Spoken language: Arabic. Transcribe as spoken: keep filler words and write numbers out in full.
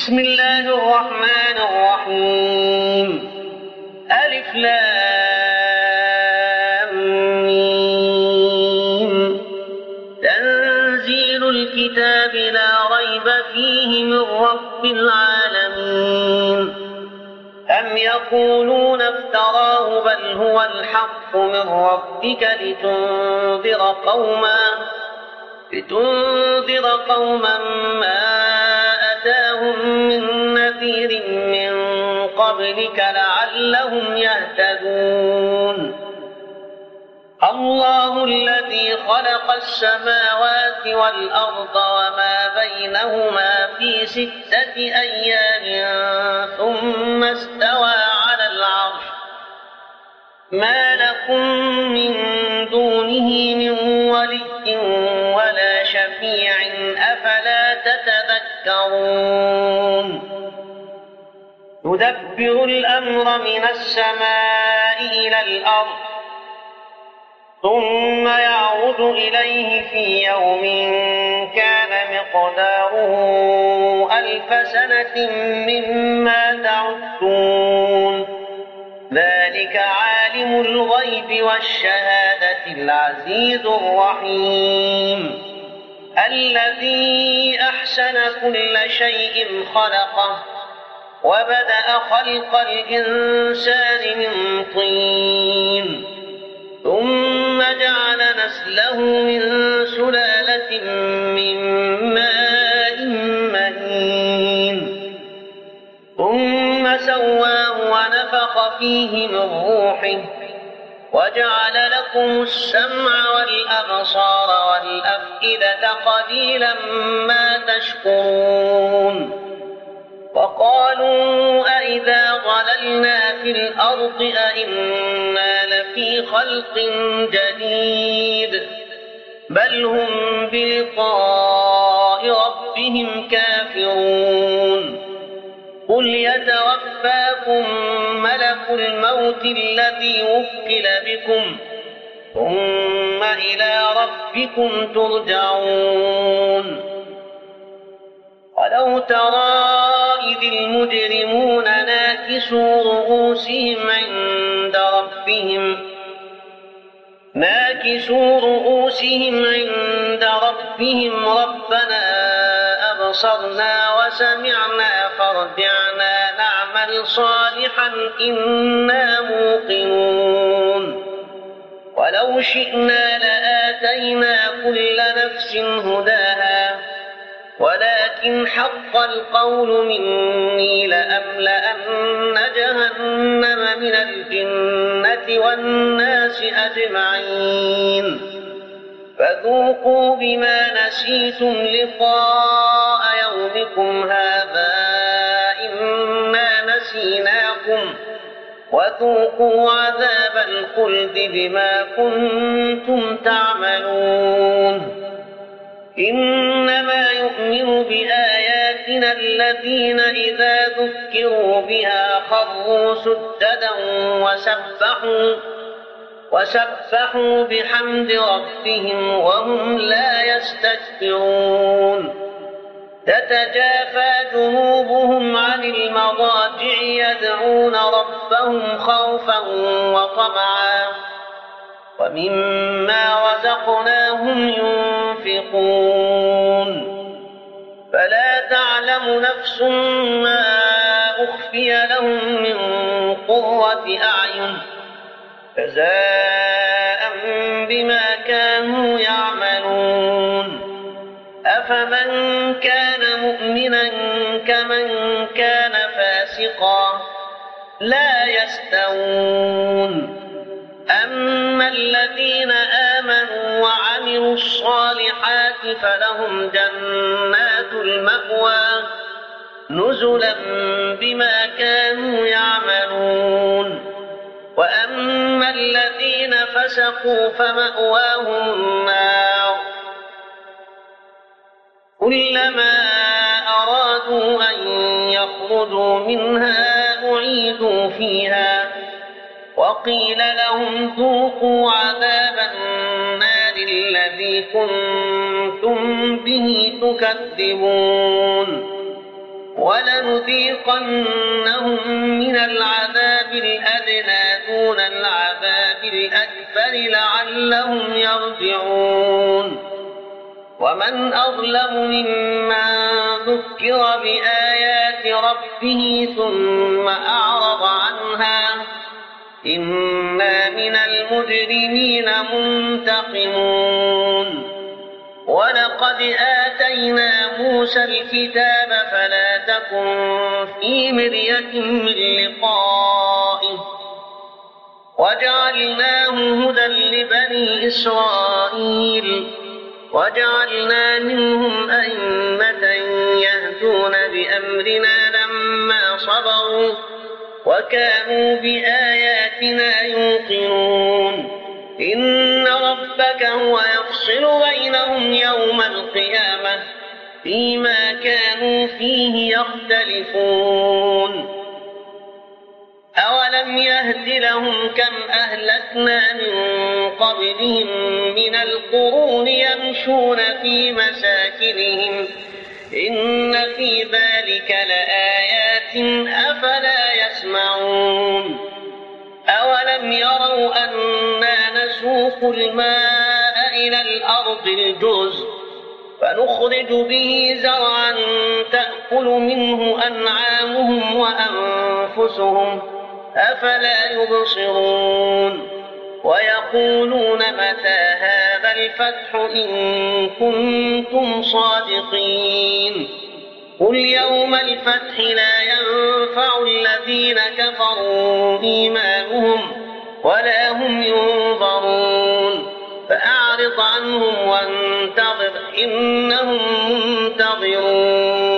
بسم الله الرحمن الرحيم. ألف لام ميم. تنزيل الكتاب لا ريب فيه من رب العالمين. أم يقولون افتراه بل هو الحق من ربك لتنذر قوما لتنذر قوما ما أتاهم من نذير من قبلك لعلهم يهتدون. الله الذي خلق السماوات والأرض وما بينهما في ستة أيام ثم استوى على العرش ما لكم من دونه من ولي ولا شفيع أفلا تتذكرون. يدبر الأمر من السماء إلى الأرض ثم يعود إليه في يوم كان مقداره ألف سنة مما تعدون. ذلك عالم الغيب والشهادة العزيز الرحيم الذي أحسن كل شيء خلقه وبدأ خلق الإنسان من طين ثم جعل نسله من سلالة من ماء مهين ثم سواه ونفخ فيه من روحه وجعل لكم السمع والأبصار والأفئدة قليلا ما تشكرون. وقالوا أئذا ضللنا في الأرض أئنا لفي خلق جديد بل هم بلقاء ربهم كافرون. قل يتوفاكم ملك الموت الذي وكل بكم ثم إلى ربكم ترجعون. ولو ترى إذ المجرمون ناكسوا رؤوسهم عند ربهم ناكسوا رؤوسهم عند ربهم ربنا أبصرنا وسمعنا فارجعنا نعمل صالحا إنا موقنون. ولو شئنا لآتينا كل نفس هداها ولكن حق القول مني لأملأن جهنم من الجنة والناس أجمعين. فذوقوا بما نسيتم لقاء يومكم هذا إنا نسيناكم وذوقوا عذاب الخلد بما كنتم تعملون. إنما يؤمن بآياتنا الذين إذا ذكروا بها خروا سجدا وسبحوا وسبحوا بحمد ربهم وهم لا يستكبرون. تتجافى جنوبهم عن المضاجع يدعون ربهم خوفا وطمعا ومما رزقناهم ينفقون. فلا تعلم نفس ما أخفي لهم من قرة أعين جزاء بما كانوا يعملون. أفمن كان مؤمنا كمن كان فاسقا لا يستوون. أما الذين آمنوا وعملوا الصالحات فلهم جنات المأوى نزلا بما كانوا يعملون. وأما الذين فسقوا فمأواهم النار كلما أرادوا أن يخرجوا منها أعيدوا فيها وقيل لهم ذوقوا عذاب النار الذي كنتم به تكذبون. ولنذيقنهم من العذاب الأدنى دون العذاب الأكبر لعلهم يرجعون ومن أظلم ممن ذكر بآيات ربه ثم أعرض عنها إنا من المجرمين منتقمون ولقد آتينا موسى الكتاب فلا تكن في مرية من لقائه وجعلناه هدى لبني إسرائيل وجعلنا منهم أئمة يهدون بأمرنا لما صبروا وكانوا بآياتنا يوقنون إن ربك هو يفصل بينهم يوم القيامة فيما كانوا فيه يختلفون أولم يهد لهم كم أهلكنا من قبلهم من القرون يمشون في مساكنهم إن في ذلك لآيات أفلا يسمعون أولم يروا أنا نسوق الماء إلى الأرض الجرز فنخرج به زرعا تأكل منه أنعامهم وأنفسهم أفلا يبصرون ويقولون متى هذا الفتح إن كنتم صادقين قل يوم الفتح لا ينفع الذين كفروا إيمانهم ولا هم ينظرون فأعرض عنهم وانتظر إنهم منتظرون